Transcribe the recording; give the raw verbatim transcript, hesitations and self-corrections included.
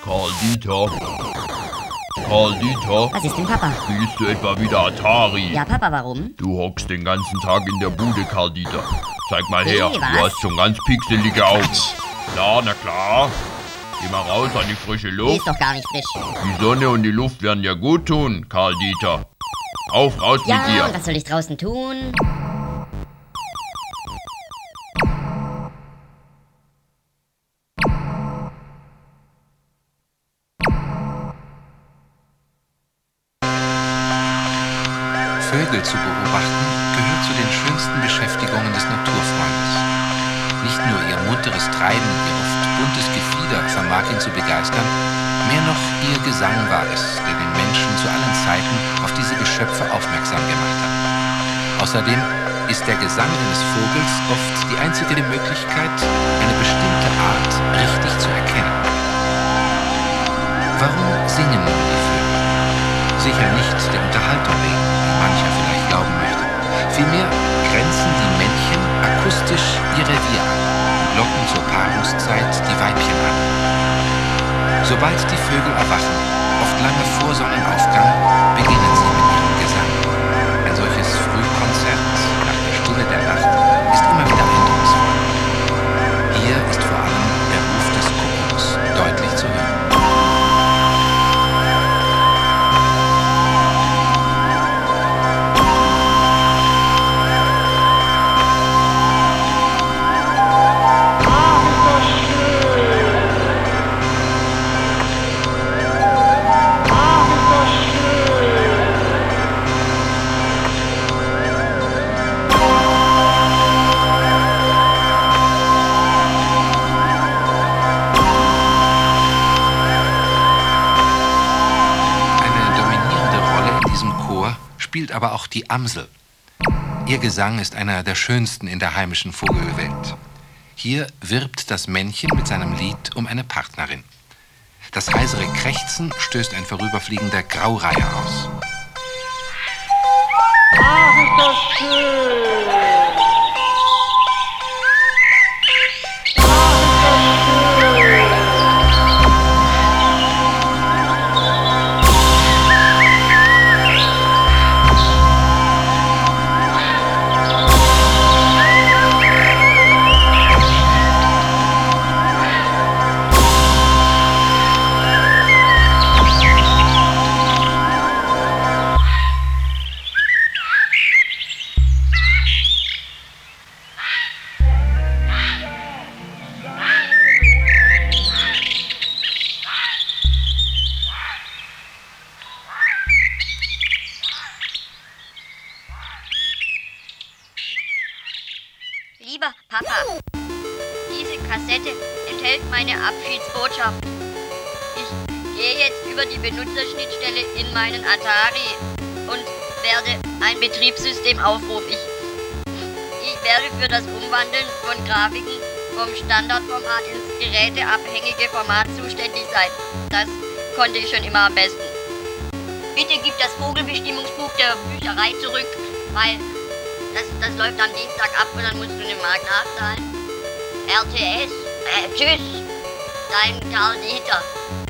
Karl-Dieter? Karl-Dieter? Was ist denn, Papa? Spielst du etwa wieder Atari? Ja, Papa, warum? Du hockst den ganzen Tag in der Bude, Karl-Dieter. Zeig mal her, Nee, du was? hast schon ganz pixelige Augen. Klar, na klar. Geh mal raus an die frische Die Luft. ist doch gar nicht frisch. Die Sonne und die Luft werden dir gut tun, Karl-Dieter. Auf, raus Ja, mit dir. und was soll ich draußen tun? Vögel zu beobachten gehört zu den schönsten Beschäftigungen des Naturfreundes. Nicht nur ihr munteres Treiben, ihr oft buntes Gefieder vermag ihn zu begeistern, mehr noch ihr Gesang war es, der den Menschen zu allen Zeiten auf diese Geschöpfe aufmerksam gemacht hat. Außerdem ist der Gesang eines Vogels oft die einzige Möglichkeit, eine bestimmte Art richtig zu erkennen. Warum singen nun die Vögel? Sicher nicht der Unterhaltung wegen, wie mancher vielleicht glauben möchte. Vielmehr grenzen die Männchen akustisch ihr Revier an und locken zur Paarungszeit die Weibchen an. Sobald die Vögel erwachen, oft lange vor Sonnenaufgang, beginnen sie mit ihrem Gesang. Ein solches Frühkonzert nach der Stille der Nacht ist immer wieder eindrucksvoll. Hier ist vor allem der Ruf des Kuckucks deutlich zu hören. Spielt aber auch die Amsel. Ihr Gesang ist einer der schönsten in der heimischen Vogelwelt. Hier wirbt das Männchen mit seinem Lied um eine Partnerin. Das heisere Krächzen stößt ein vorüberfliegender Graureiher aus. Ach, ist das schön! Lieber Papa, diese Kassette enthält meine Abschiedsbotschaft. Ich gehe jetzt über die Benutzerschnittstelle in meinen Atari und werde ein Betriebssystem aufrufen. Ich, ich werde für das Umwandeln von Grafiken vom Standardformat ins geräteabhängige Format zuständig sein. Das konnte ich schon immer am besten. Bitte gib das Vogelbestimmungsbuch der Bücherei zurück, weil Das, das läuft am Dienstag ab und dann musst du eine Mark nachzahlen. R T S, äh, tschüss, dein Karl-Dieter.